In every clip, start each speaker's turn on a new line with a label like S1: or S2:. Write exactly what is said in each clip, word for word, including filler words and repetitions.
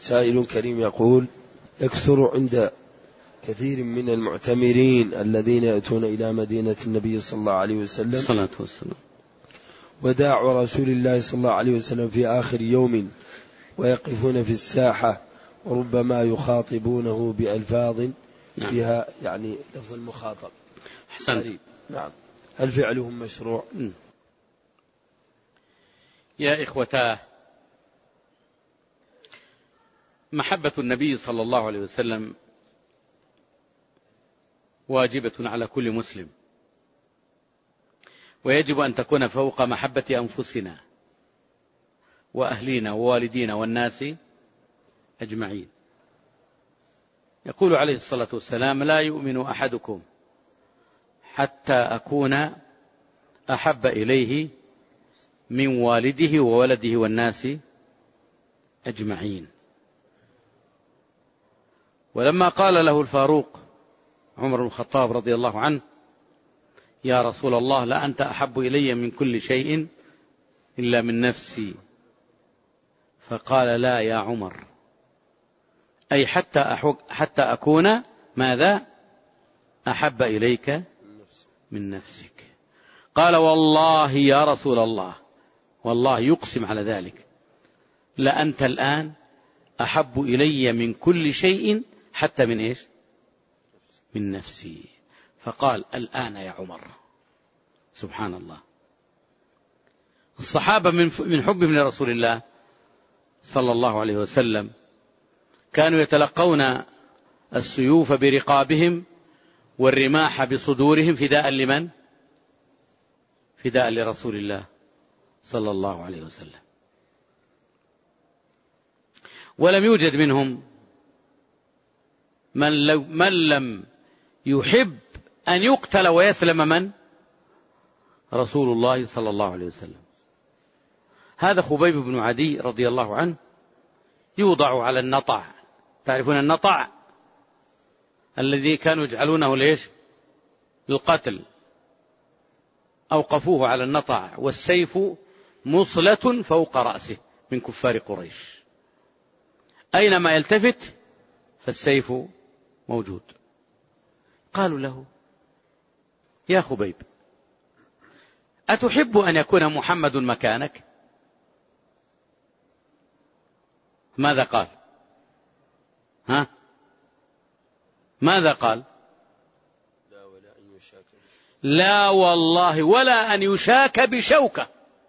S1: سائل كريم يقول: يكثر عند كثير من المعتمرين الذين يأتون إلى مدينة النبي صلى الله عليه وسلم
S2: الصلاة والسلام
S1: وداع رسول الله صلى الله عليه وسلم في آخر يوم، ويقفون في الساحة وربما يخاطبونه بألفاظ فيها يعني لفظ المخاطب.
S2: أحسن.
S1: نعم. هل فعلهم مشروع؟
S2: يا إخوتاه، محبة النبي صلى الله عليه وسلم واجبة على كل مسلم، ويجب أن تكون فوق محبة أنفسنا وأهلينا ووالدينا والناس أجمعين. يقول عليه الصلاة والسلام: لا يؤمن أحدكم حتى أكون أحب إليه من والده وولده والناس أجمعين. ولما قال له الفاروق عمر بن الخطاب رضي الله عنه: يا رسول الله، لا أنت أحب إلي من كل شيء إلا من نفسي، فقال: لا يا عمر، أي حتى حتى أكون ماذا؟ أحب إليك من نفسك. قال: والله يا رسول الله، والله يقسم على ذلك، لأنت الآن أحب إلي من كل شيء حتى من إيش؟ من نفسي. فقال: الآن يا عمر. سبحان الله. الصحابة من حبهم لرسول الله صلى الله عليه وسلم كانوا يتلقون السيوف برقابهم والرماح بصدورهم فداء لمن؟ فداء لرسول الله صلى الله عليه وسلم. ولم يوجد منهم من, لو من لم يحب أن يقتل ويسلم من؟ رسول الله صلى الله عليه وسلم. هذا خبيب بن عدي رضي الله عنه يوضع على النطع. تعرفون النطع الذي كانوا يجعلونه ليش؟ للقتل. أوقفوه على النطع والسيف مصلة فوق رأسه من كفار قريش، أينما يلتفت فالسيف موجود. قالوا له: يا خبيب، أتحب أن يكون محمد مكانك؟ ماذا قال؟ ها؟ ماذا قال؟
S1: لا, ولا أن يشاك
S2: لا والله ولا أن يشاك بشوكة.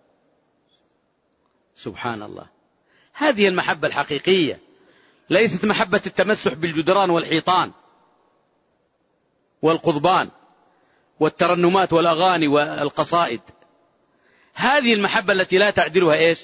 S2: سبحان الله. هذه المحبة الحقيقية، ليست محبة التمسح بالجدران والحيطان والقضبان والترنمات والأغاني والقصائد. هذه المحبة التي لا تعدلها إيش؟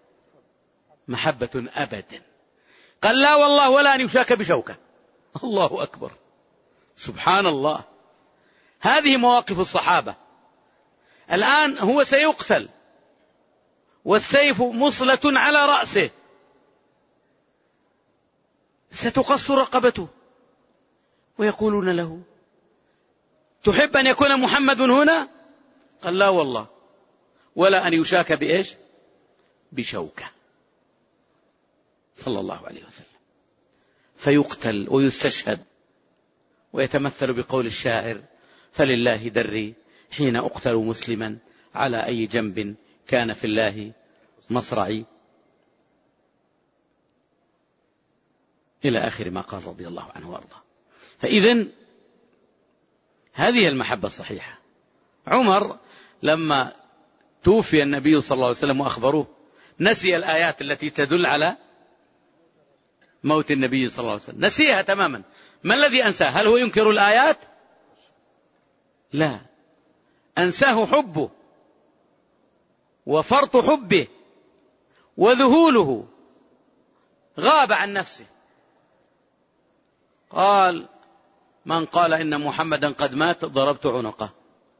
S2: محبة أبدا. قال: لا والله ولا أن يشاك بشوكة. الله أكبر. سبحان الله. هذه مواقف الصحابة. الآن هو سيقتل والسيف مصلة على رأسه، ستقص رقبته، ويقولون له: تحب أن يكون محمد هنا؟ قال: لا والله ولا أن يشاك بإيش؟ بشوكة، صلى الله عليه وسلم. فيقتل ويستشهد، ويتمثل بقول الشاعر: فلله دري حين أقتل مسلما، على أي جنب كان في الله مصرعي، إلى آخر ما قال رضي الله عنه وأرضاه. فإذن هذه المحبة الصحيحة. عمر لما توفي النبي صلى الله عليه وسلم وأخبروه نسي الآيات التي تدل على موت النبي صلى الله عليه وسلم، نسيها تماما. ما الذي أنساه؟ هل هو ينكر الآيات؟ لا، أنساه حبه وفرط حبه وذهوله، غاب عن نفسه. قال: من قال إن محمدا قد مات ضربت عنقه.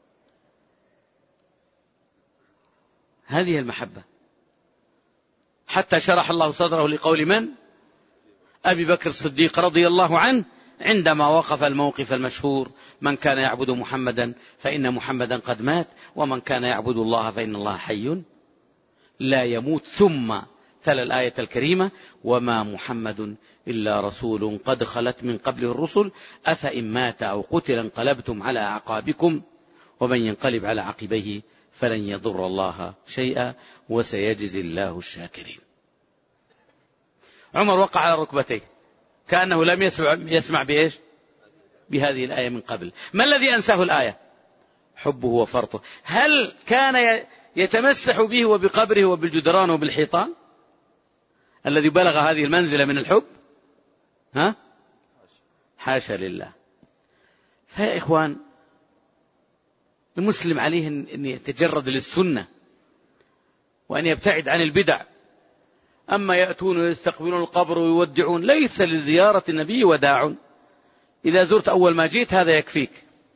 S2: هذه المحبة. حتى شرح الله صدره لقول من؟ أبي بكر الصديق رضي الله عنه، عندما وقف الموقف المشهور: من كان يعبد محمدا فإن محمدا قد مات، ومن كان يعبد الله فإن الله حي لا يموت، ثم تلا الآية الكريمة: وما محمد إلا رسول قد خلت من قبله الرسل أفإن مات أو قتل انقلبتم على أعقابكم ومن ينقلب على عقبيه فلن يضر الله شيئا وسيجزي الله الشاكرين. عمر وقع على ركبتيه كأنه لم يسمع, يسمع بإيش؟ بهذه الآية من قبل. ما الذي أنساه الآية؟ حبه وفرطه. هل كان يتمسح به وبقبره وبالجدران وبالحيطان الذي بلغ هذه المنزلة من الحب؟ ها؟ حاشا لله. فيا إخوان، المسلم عليه أن يتجرد للسنة وأن يبتعد عن البدع. أما يأتون ويستقبلون القبر ويودعون، ليس لزيارة النبي وداع. إذا زرت أول ما جيت هذا يكفيك.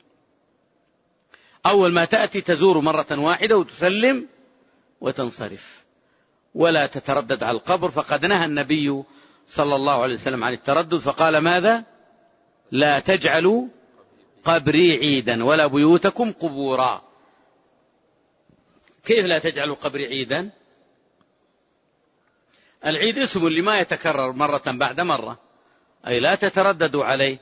S2: أول ما تأتي تزور مرة واحدة وتسلم وتنصرف، ولا تتردد على القبر. فقد نهى النبي صلى الله عليه وسلم عن التردد، فقال ماذا؟ لا تجعلوا قبري عيدا ولا بيوتكم قبورا. كيف لا تجعلوا قبري عيدا؟ العيد اسم لما يتكرر مرة بعد مرة، أي لا تترددوا عليه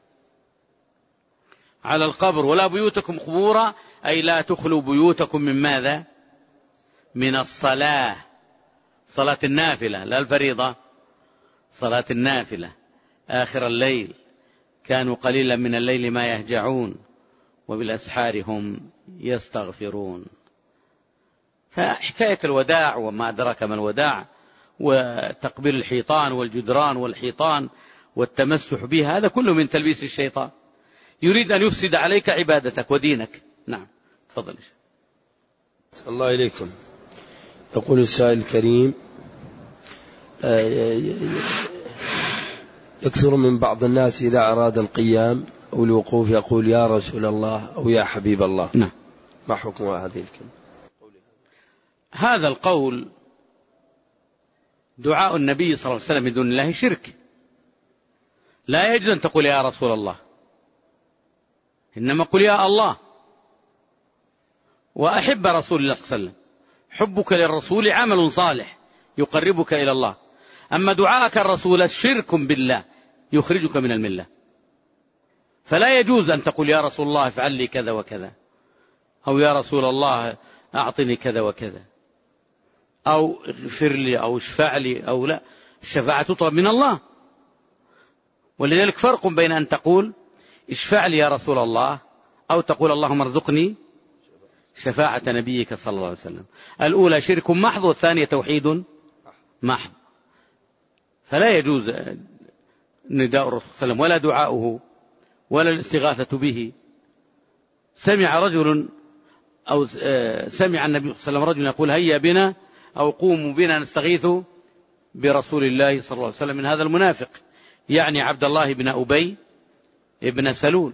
S2: على القبر. ولا بيوتكم قبورا، أي لا تخلوا بيوتكم من ماذا؟ من الصلاة، صلاة النافلة لا الفريضة، صلاة النافلة آخر الليل. كانوا قليلا من الليل ما يهجعون وبالأسحار هم يستغفرون. فحكاية الوداع وما أدراك ما الوداع، وتقبيل الحيطان والجدران والحيطان والتمسح به، هذا كله من تلبيس الشيطان، يريد أن يفسد عليك عبادتك ودينك. نعم، تفضل.
S1: صلى الله إليكم. يقول السائل الكريم: يكثر من بعض الناس إذا أراد القيام أو الوقوف يقول يا رسول الله أو يا حبيب الله.
S2: نعم.
S1: ما حكم هذه الكلمة؟
S2: هذا القول دعاء النبي صلى الله عليه وسلم من دون الله شرك. لا يجوز أن تقول يا رسول الله، إنما قل يا الله وأحب رسول الله صلى الله عليه وسلم. حبك للرسول عمل صالح يقربك إلى الله. أما دعاءك الرسول شرك بالله يخرجك من الملة. فلا يجوز أن تقول يا رسول الله افعل لي كذا وكذا، أو يا رسول الله أعطني كذا وكذا، أو اغفر لي أو اشفع لي، أو لا. الشفاعة تطلب من الله. ولذلك فرق بين أن تقول اشفع لي يا رسول الله أو تقول اللهم ارزقني شفاعة نبيك صلى الله عليه وسلم. الأولى شرك محض والثانية توحيد محض. فلا يجوز نداء الرسول صلى الله عليه وسلم ولا دعاؤه ولا الاستغاثة به. سمع رجل أو سمع النبي صلى الله عليه وسلم رجل يقول هيا بنا أو قوموا بنا نستغيث برسول الله صلى الله عليه وسلم من هذا المنافق، يعني عبد الله بن أبي ابن سلول.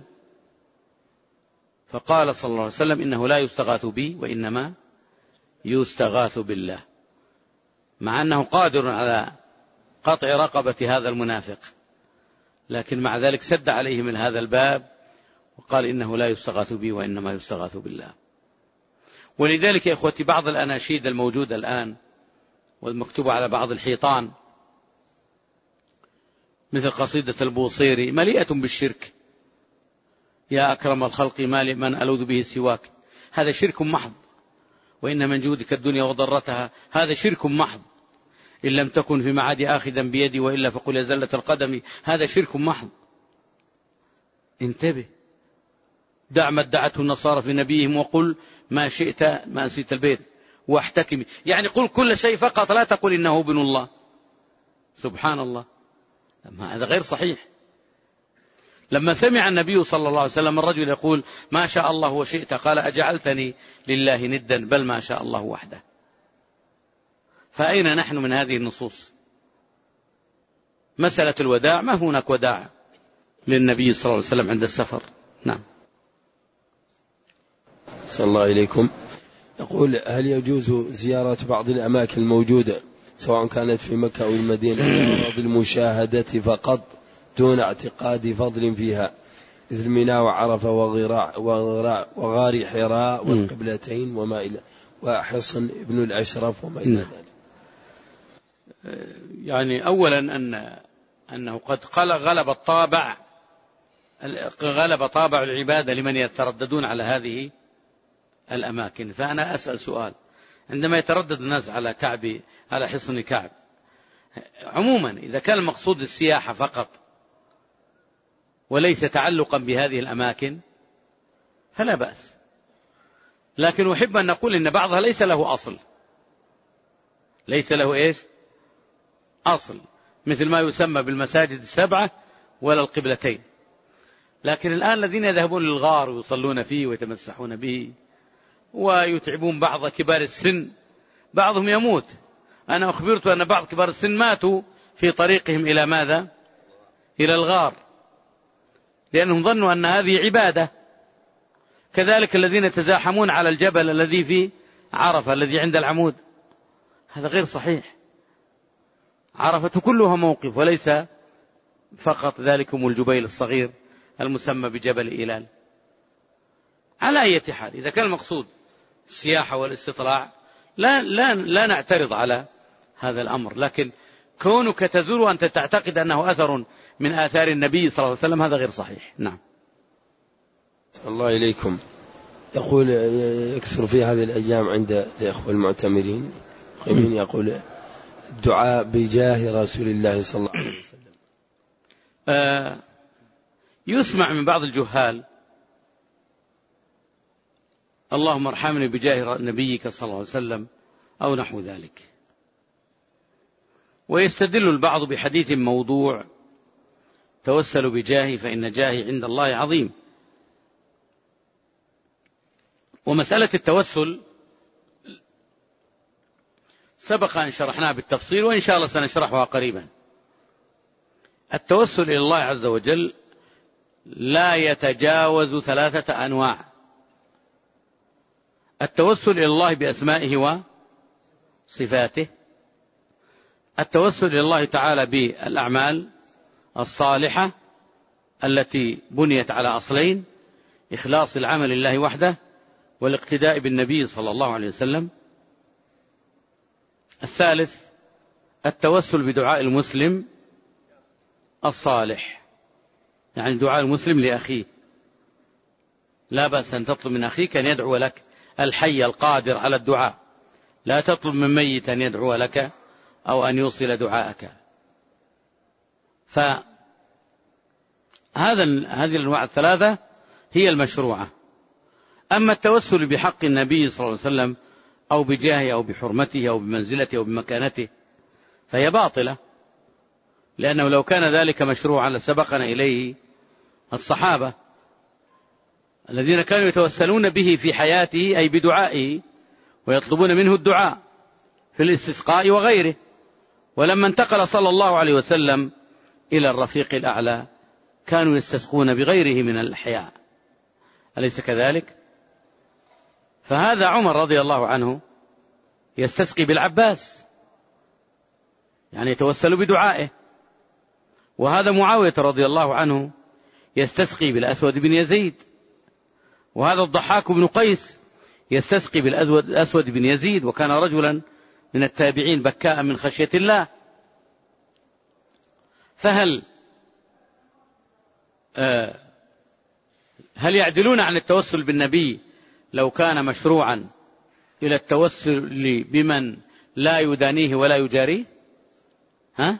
S2: فقال صلى الله عليه وسلم إنه لا يستغاث بي وإنما يستغاث بالله، مع أنه قادر على قطع رقبة هذا المنافق، لكن مع ذلك سد عليه من هذا الباب وقال إنه لا يستغاث بي وإنما يستغاث بالله. ولذلك يا إخوتي بعض الأناشيد الموجودة الآن والمكتوبة على بعض الحيطان مثل قصيدة البوصيري مليئة بالشرك. يا أكرم الخلق ما لمن ألوذ به سواك، هذا شرك محض. وإن من جودك الدنيا وضرتها، هذا شرك محض. إن لم تكن في معادي آخذا بيدي وإلا فقل يا زلة القدم، هذا شرك محض. انتبه. دع ما ادعته النصارى في نبيهم وقل ما شئت ما نسيت البيت واحتكمي، يعني قل كل شيء فقط لا تقل إنه ابن الله. سبحان الله، هذا غير صحيح. لما سمع النبي صلى الله عليه وسلم الرجل يقول ما شاء الله وشئت، قال أجعلتني لله ندا بل ما شاء الله وحده. فأين نحن من هذه النصوص؟ مسألة الوداع، ما هناك وداع للنبي صلى الله عليه وسلم عند السفر. نعم.
S1: صلى الله إليكم. يقول هل يجوز زيارة بعض الأماكن الموجودة سواء كانت في مكة أو المدينة لغرض المشاهدة فقط دون اعتقاد فضل فيها، مثل منى وعرفة وغراء وغار حراء والقبلتين وما إلى وحصن ابن الأشرف وما إلى ذلك؟
S2: يعني أولا أن أنه قد غلب الطابع غلب طابع العبادة لمن يترددون على هذه الأماكن. فأنا أسأل سؤال: عندما يتردد الناس على كعب على حصن كعب عموما، إذا كان المقصود السياحة فقط وليس تعلقا بهذه الأماكن فلا بأس، لكن أحب أن نقول إن بعضها ليس له أصل، ليس له إيش أصل، مثل ما يسمى بالمساجد السبعة ولا القبلتين. لكن الآن الذين يذهبون للغار ويصلون فيه ويتمسحون به ويتعبون بعض كبار السن، بعضهم يموت. أنا أخبرت أن بعض كبار السن ماتوا في طريقهم إلى ماذا؟ إلى الغار، لأنهم ظنوا أن هذه عبادة. كذلك الذين يتزاحمون على الجبل الذي في عرفة الذي عند العمود، هذا غير صحيح. عرفة كلها موقف وليس فقط ذلكم الجبيل الصغير المسمى بجبل إيلال. على أي حال، إذا كان المقصود السياحة والاستطلاع لا, لا, لا نعترض على هذا الأمر، لكن كونك تزور وأنت تعتقد أنه أثر من آثار النبي صلى الله عليه وسلم هذا غير صحيح. نعم.
S1: الله إليكم. يقول يكثر في هذه الأيام عند الإخوة المعتمرين يقول الدعاء بجاه رسول الله صلى الله عليه وسلم.
S2: آه يسمع من بعض الجهال: اللهم ارحمني بجاه نبيك صلى الله عليه وسلم أو نحو ذلك، ويستدل البعض بحديث موضوع: توسلوا بجاهي فإن جاهي عند الله عظيم. ومسألة التوسل سبق أن شرحناها بالتفصيل، وإن شاء الله سنشرحها قريبا. التوسل إلى الله عز وجل لا يتجاوز ثلاثة أنواع: التوسل إلى الله بأسمائه وصفاته، التوسل إلى الله تعالى بالأعمال الصالحة التي بنيت على أصلين: إخلاص العمل لله وحده والاقتداء بالنبي صلى الله عليه وسلم. الثالث التوسل بدعاء المسلم الصالح، يعني دعاء المسلم لأخيه. لا بأس أن تطلب من أخيك أن يدعو لك، الحي القادر على الدعاء، لا تطلب من ميت أن يدعو لك أو أن يوصل دعاءك. فهذا هذه الأنواع الثلاثة هي المشروعة. أما التوسل بحق النبي صلى الله عليه وسلم أو بجاهه أو بحرمته أو بمنزلته أو بمكانته فهي باطلة، لأنه لو كان ذلك مشروعا لسبقنا إليه الصحابة الذين كانوا يتوسلون به في حياته، أي بدعائه، ويطلبون منه الدعاء في الاستسقاء وغيره. ولما انتقل صلى الله عليه وسلم إلى الرفيق الأعلى كانوا يستسقون بغيره من الأحياء، أليس كذلك؟ فهذا عمر رضي الله عنه يستسقي بالعباس، يعني يتوسل بدعائه. وهذا معاوية رضي الله عنه يستسقي بالأسود بن يزيد. وهذا الضحاك بن قيس يستسقي بالأسود بن يزيد، وكان رجلا من التابعين بكاء من خشية الله. فهل آه هل يعدلون عن التوسل بالنبي لو كان مشروعا إلى التوسل بمن لا يدانيه ولا يجاريه؟ ها؟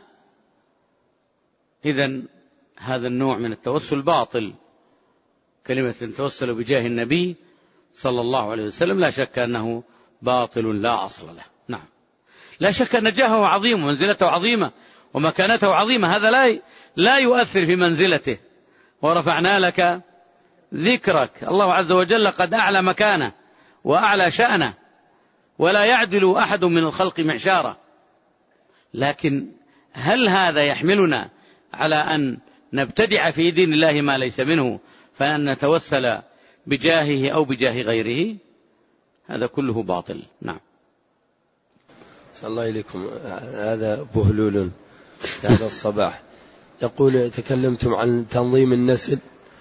S2: إذن هذا النوع من التوسل باطل. كلمة توسل بجاه النبي صلى الله عليه وسلم لا شك أنه باطل لا أصل له. نعم، لا شك أن جاهه عظيم ومنزلته عظيمة ومكانته عظيمة، هذا لا لا يؤثر في منزلته. ورفعنا لك ذكرك، الله عز وجل قد أعلى مكانه وأعلى شأنه، ولا يعدل أحد من الخلق معشارا. لكن هل هذا يحملنا على أن نبتدع في دين الله ما ليس منه فأن نتوسل بجاهه أو بجاه غيره؟ هذا كله باطل. نعم.
S1: صلى الله إليكم. هذا بهلول هذا الصباح يقول: تكلمتم عن تنظيم النسل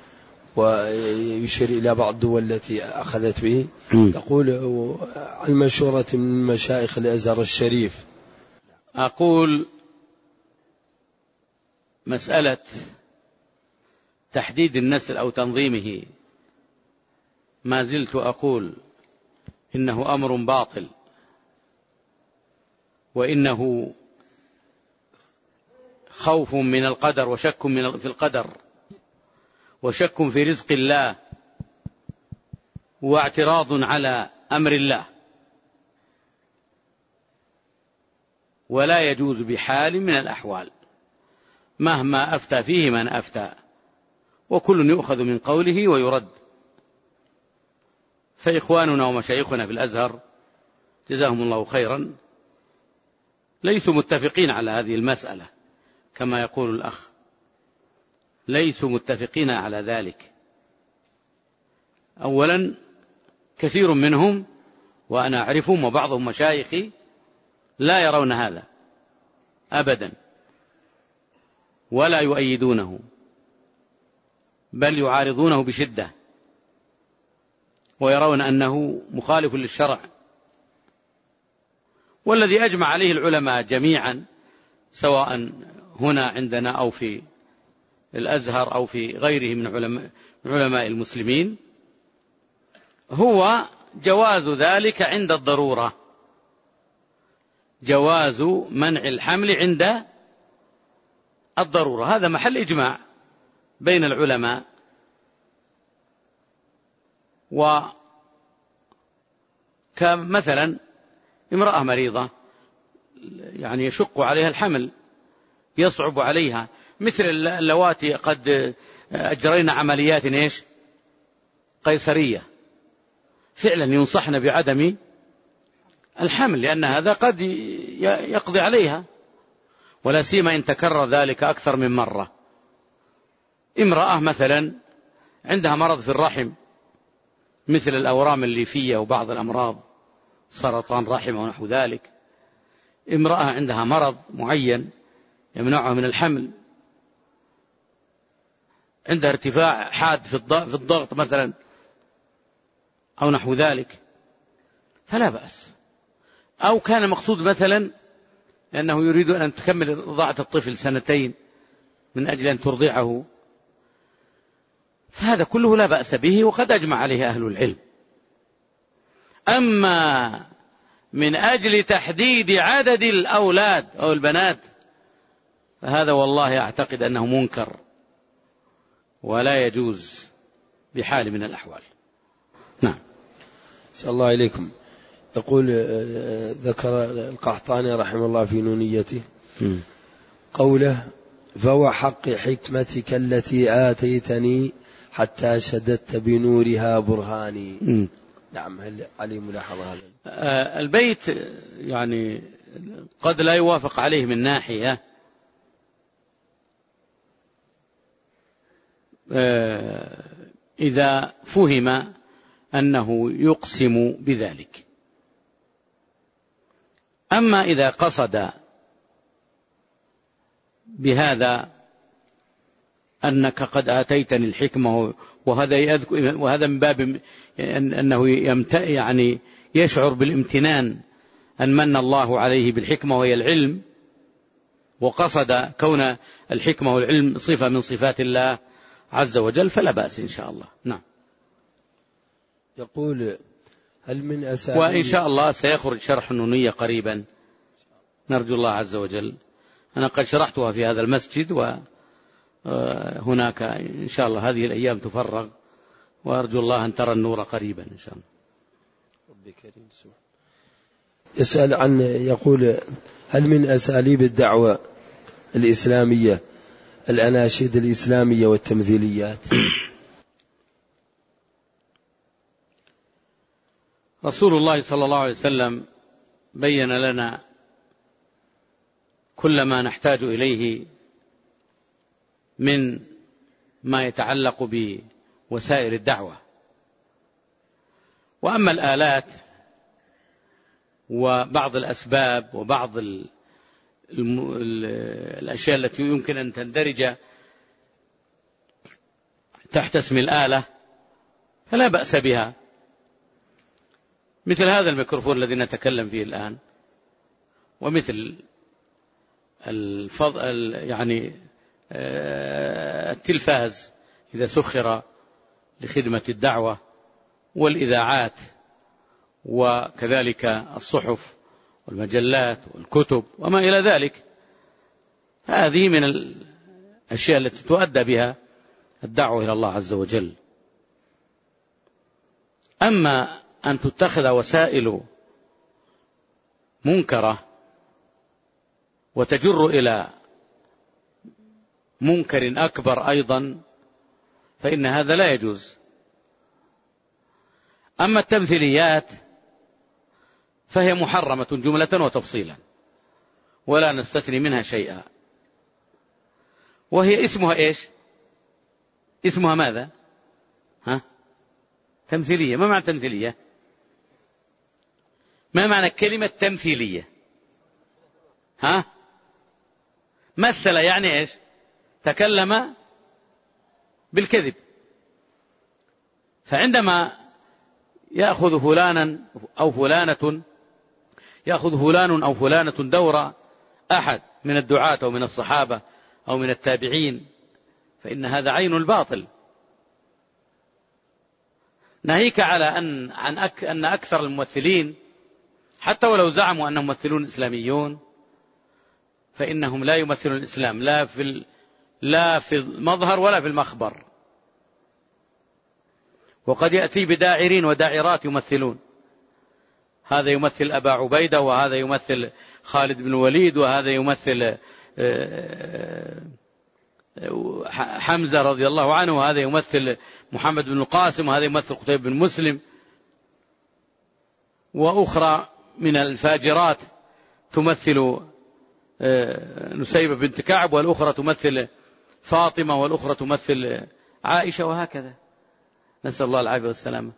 S1: ويشير إلى بعض الدول التي أخذت به. يقول: عن مشورة من مشايخ الأزهر الشريف.
S2: أقول مسألة تحديد النسل أو تنظيمه ما زلت أقول إنه أمر باطل، وإنه خوف من القدر وشك من في القدر وشك في رزق الله واعتراض على أمر الله، ولا يجوز بحال من الأحوال مهما أفتى فيه من أفتى، وكل يؤخذ من قوله ويرد. فإخواننا ومشايخنا في الأزهر جزاهم الله خيرا ليسوا متفقين على هذه المسألة كما يقول الأخ، ليسوا متفقين على ذلك. أولا كثير منهم وأنا أعرفهم وبعضهم مشايخي لا يرون هذا أبدا ولا يؤيدونه، بل يعارضونه بشدة ويرون أنه مخالف للشرع. والذي أجمع عليه العلماء جميعا سواء هنا عندنا أو في الأزهر أو في غيره من علماء, من علماء المسلمين هو جواز ذلك عند الضرورة، جواز منع الحمل عند الضرورة، هذا محل إجماع بين العلماء. وكمثلا امرأة مريضة يعني يشق عليها الحمل، يصعب عليها، مثل اللواتي قد أجرين عمليات إيش قيصرية، فعلا ينصحن بعدم الحمل لأن هذا قد يقضي عليها، ولا سيما إن تكرر ذلك أكثر من مرة. امرأة مثلا عندها مرض في الرحم مثل الأورام الليفية وبعض الأمراض سرطان رحم ونحو ذلك، امرأة عندها مرض معين يمنعها من الحمل، عندها ارتفاع حاد في الضغط مثلا أو نحو ذلك فلا بأس. أو كان مقصود مثلا أنه يريد أن تكمل رضاعة الطفل سنتين من أجل أن ترضعه، فهذا كله لا بأس به وقد أجمع عليه أهل العلم. أما من أجل تحديد عدد الأولاد أو البنات فهذا والله أعتقد أنه منكر ولا يجوز بحال من الأحوال. نعم.
S1: صلى الله عليكم. يقول ذكر القحطاني رحمه الله في نونيته م. قوله فهو حق حكمتك التي آتيتني حتى شددت بنورها برهاني. م. نعم، هل عليه ملاحظة هذا؟
S2: آه البيت يعني قد لا يوافق عليه من ناحية، آه إذا فهم أنه يقسم بذلك. أما إذا قصد بهذا أنك قد آتيتني الحكمة وهذا وهذا من باب أنه يعني يشعر بالامتنان أن من الله عليه بالحكمة وهي العلم، وقصد كون الحكمة والعلم صفة من صفات الله عز وجل فلا بأس إن شاء الله. نعم.
S1: يقول هل من أساليب،
S2: وإن شاء الله سيخرج شرح النونية قريبا نرجو الله عز وجل. أنا قد شرحتها في هذا المسجد وهناك إن شاء الله هذه الأيام تفرغ، وأرجو الله أن ترى النور قريبا إن شاء الله.
S1: ربي كريم. يسأل عن يقول هل من أساليب الدعوة الإسلامية الأناشيد الإسلامية والتمثيليات؟
S2: رسول الله صلى الله عليه وسلم بين لنا كل ما نحتاج إليه من ما يتعلق بوسائل الدعوة. وأما الآلات وبعض الأسباب وبعض ال الم... الأشياء التي يمكن أن تندرج تحت اسم الآلة فلا بأس بها، مثل هذا الميكروفون الذي نتكلم فيه الآن، ومثل الفضل يعني التلفاز إذا سخر لخدمة الدعوة، والإذاعات، وكذلك الصحف والمجلات والكتب وما إلى ذلك. هذه من الأشياء التي تؤدى بها الدعوة إلى الله عز وجل. أما أن تتخذ وسائل منكرة وتجر إلى منكر أكبر أيضا، فإن هذا لا يجوز. أما التمثيليات فهي محرمة جملة وتفصيلا، ولا نستثني منها شيئا. وهي اسمها إيش؟ اسمها ماذا؟ ها؟ تمثيلية. ما معنى تمثيلية؟ ما معنى كلمة تمثيلية؟ ها؟ مثل يعني إيش؟ تكلم بالكذب. فعندما يأخذ فلانا أو فلانة يأخذ فلان أو فلانة دور أحد من الدعاة أو من الصحابة أو من التابعين، فإن هذا عين الباطل. ناهيك على أن عن أك أن أكثر الممثلين حتى ولو زعموا أنهم ممثلون إسلاميون، فإنهم لا يمثلون الإسلام لا في ال... لا في المظهر ولا في المخبر. وقد يأتي بداعرين وداعرات يمثلون، هذا يمثل أبا عبيدة، وهذا يمثل خالد بن الوليد، وهذا يمثل حمزة رضي الله عنه، وهذا يمثل محمد بن القاسم، وهذا يمثل قتيبة بن مسلم، وأخرى من الفاجرات تمثل نسيبة بنت كعب، والأخرى تمثل فاطمة، والأخرى تمثل عائشة، وهكذا. نسأل الله العافية والسلامة.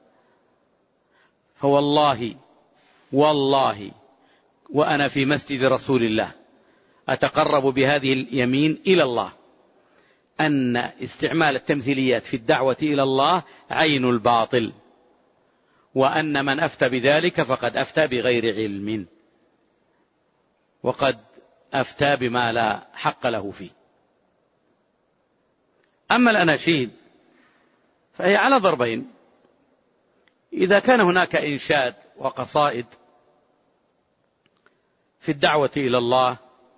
S2: فوالله والله وأنا في مسجد رسول الله أتقرب بهذه اليمين إلى الله أن استعمال التمثيليات في الدعوة إلى الله عين الباطل، وأن من أفتى بذلك فقد أفتى بغير علم، وقد أفتى بما لا حق له فيه. أما الأناشيد فهي على ضربين: إذا كان هناك إنشاد وقصائد في الدعوة إلى الله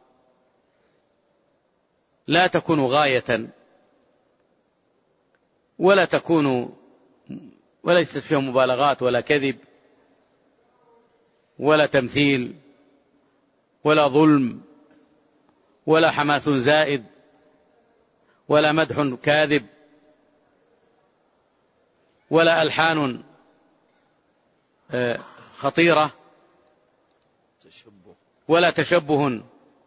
S2: لا تكون غاية ولا تكون وليست فيها مبالغات ولا كذب ولا تمثيل ولا ظلم ولا حماس زائد ولا مدح كاذب ولا ألحان خطيرة ولا تشبه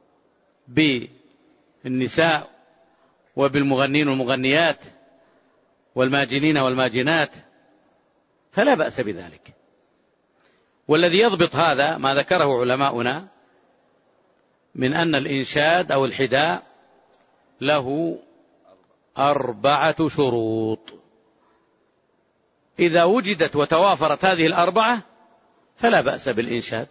S2: بالنساء وبالمغنين والمغنيات والماجنين والماجنات، فلا بأس بذلك. والذي يضبط هذا ما ذكره علماؤنا من أن الإنشاد أو الحداء له أربعة شروط، إذا وجدت وتوافرت هذه الأربعة فلا بأس بالإنشاد،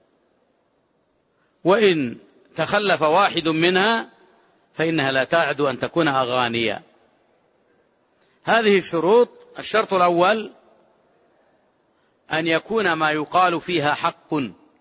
S2: وإن تخلف واحد منها فإنها لا تعد أن تكون أغانيا. هذه الشروط: الشرط الأول أن يكون ما يقال فيها حق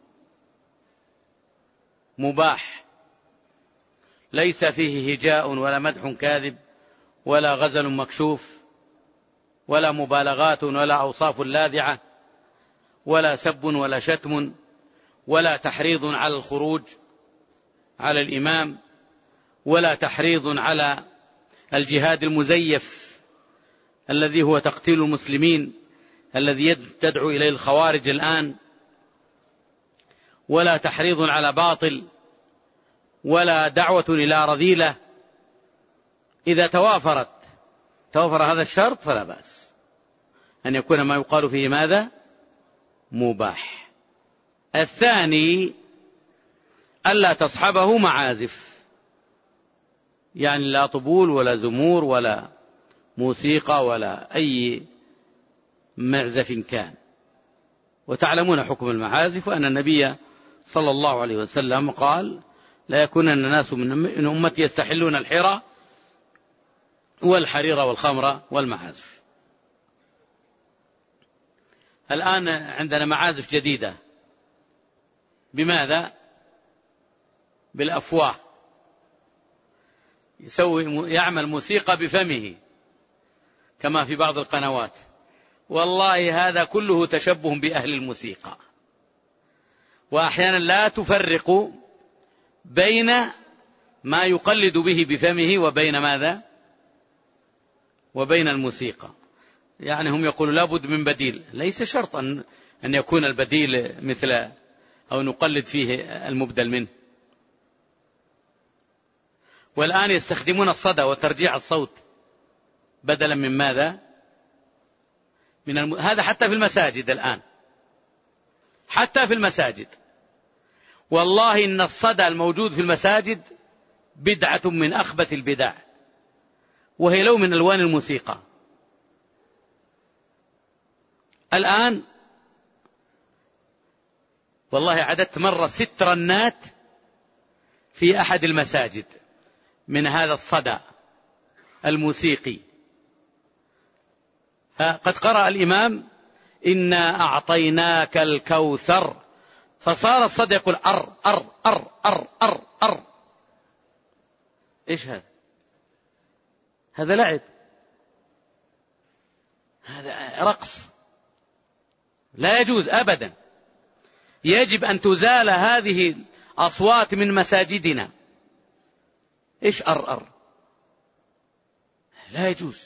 S2: مباح، ليس فيه هجاء ولا مدح كاذب ولا غزل مكشوف ولا مبالغات ولا أوصاف لاذعة ولا سب ولا شتم ولا تحريض على الخروج على الإمام ولا تحريض على الجهاد المزيف الذي هو تقتيل المسلمين الذي تدعو إليه الخوارج الآن، ولا تحريض على باطل ولا دعوة إلى رذيلة. إذا توافرت توافر هذا الشرط فلا بأس أن يكون ما يقال فيه ماذا؟ مباح. الثاني ألا تصحبه معازف، يعني لا طبول ولا زمور ولا موسيقى ولا أي معزف كان. وتعلمون حكم المعازف، وأن النبي صلى الله عليه وسلم قال: لا يكونن الناس من أمتي يستحلون الحرى والحرير والخمر والمعازف. الآن عندنا معازف جديدة. بماذا؟ بالأفواه. يسوي يعمل موسيقى بفمه كما في بعض القنوات. والله هذا كله تشبه بأهل الموسيقى، وأحيانا لا تفرق بين ما يقلد به بفمه وبين ماذا؟ وبين الموسيقى. يعني هم يقولوا لابد من بديل. ليس شرط أن أن يكون البديل مثل أو نقلد فيه المبدل منه. والآن يستخدمون الصدى وترجيع الصوت بدلا من ماذا؟ من الم... هذا حتى في المساجد الآن، حتى في المساجد. والله إن الصدى الموجود في المساجد بدعة من أخبث البدع، وهي لون من ألوان الموسيقى. الآن والله عددت مرة ست رنات في أحد المساجد من هذا الصدى الموسيقي. قد قرأ الإمام إنا أعطيناك الكوثر، فصار الصدى يقول أر أر أر أر أر أر. إيش هذا؟ هذا لعب، هذا رقص، لا يجوز أبدا. يجب أن تزال هذه الأصوات من مساجدنا. إيش أر أر؟ لا يجوز.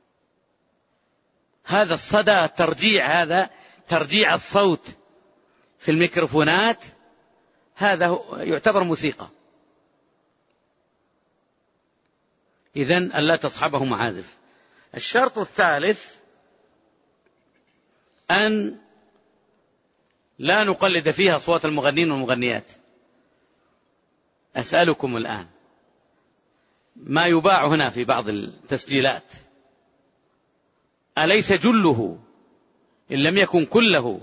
S2: هذا الصدى ترجيع، هذا ترجيع الصوت في الميكروفونات، هذا يعتبر موسيقى. إذن ألا تصحبه معازف. الشرط الثالث أن لا نقلد فيها أصوات المغنين والمغنيات. أسألكم الآن، ما يباع هنا في بعض التسجيلات أليس جله إن لم يكن كله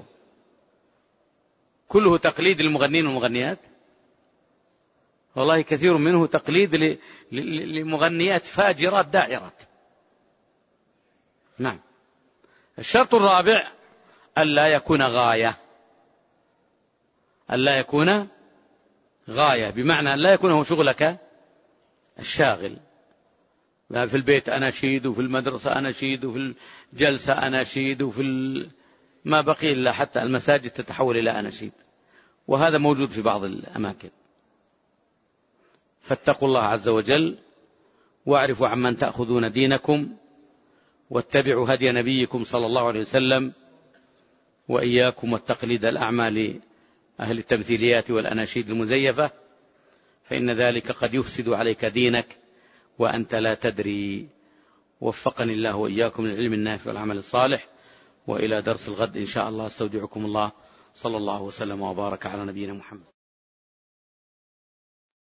S2: كله تقليد للمغنين والمغنيات؟ والله كثير منه تقليد لمغنيات فاجرات داعرات. نعم. الشرط الرابع ألا يكون غاية. ألا يكون غاية بمعنى ألا يكون هو شغلك الشاغل. في البيت أناشيد، وفي المدرسة أناشيد، وفي الجلسة أناشيد، وفي ال... ما بقي إلا حتى المساجد تتحول إلى أناشيد، وهذا موجود في بعض الأماكن. فاتقوا الله عز وجل واعرفوا عمن تأخذون دينكم، واتبعوا هدي نبيكم صلى الله عليه وسلم، وإياكم والتقليد الأعمال أهل التمثيليات والأناشيد المزيفة، فإن ذلك قد يفسد عليك دينك وأنت لا تدري. وفقني الله وإياكم للعلم النافع والعمل الصالح، وإلى درس الغد إن شاء الله. استودعكم الله، صلى الله وسلم وبارك على نبينا محمد.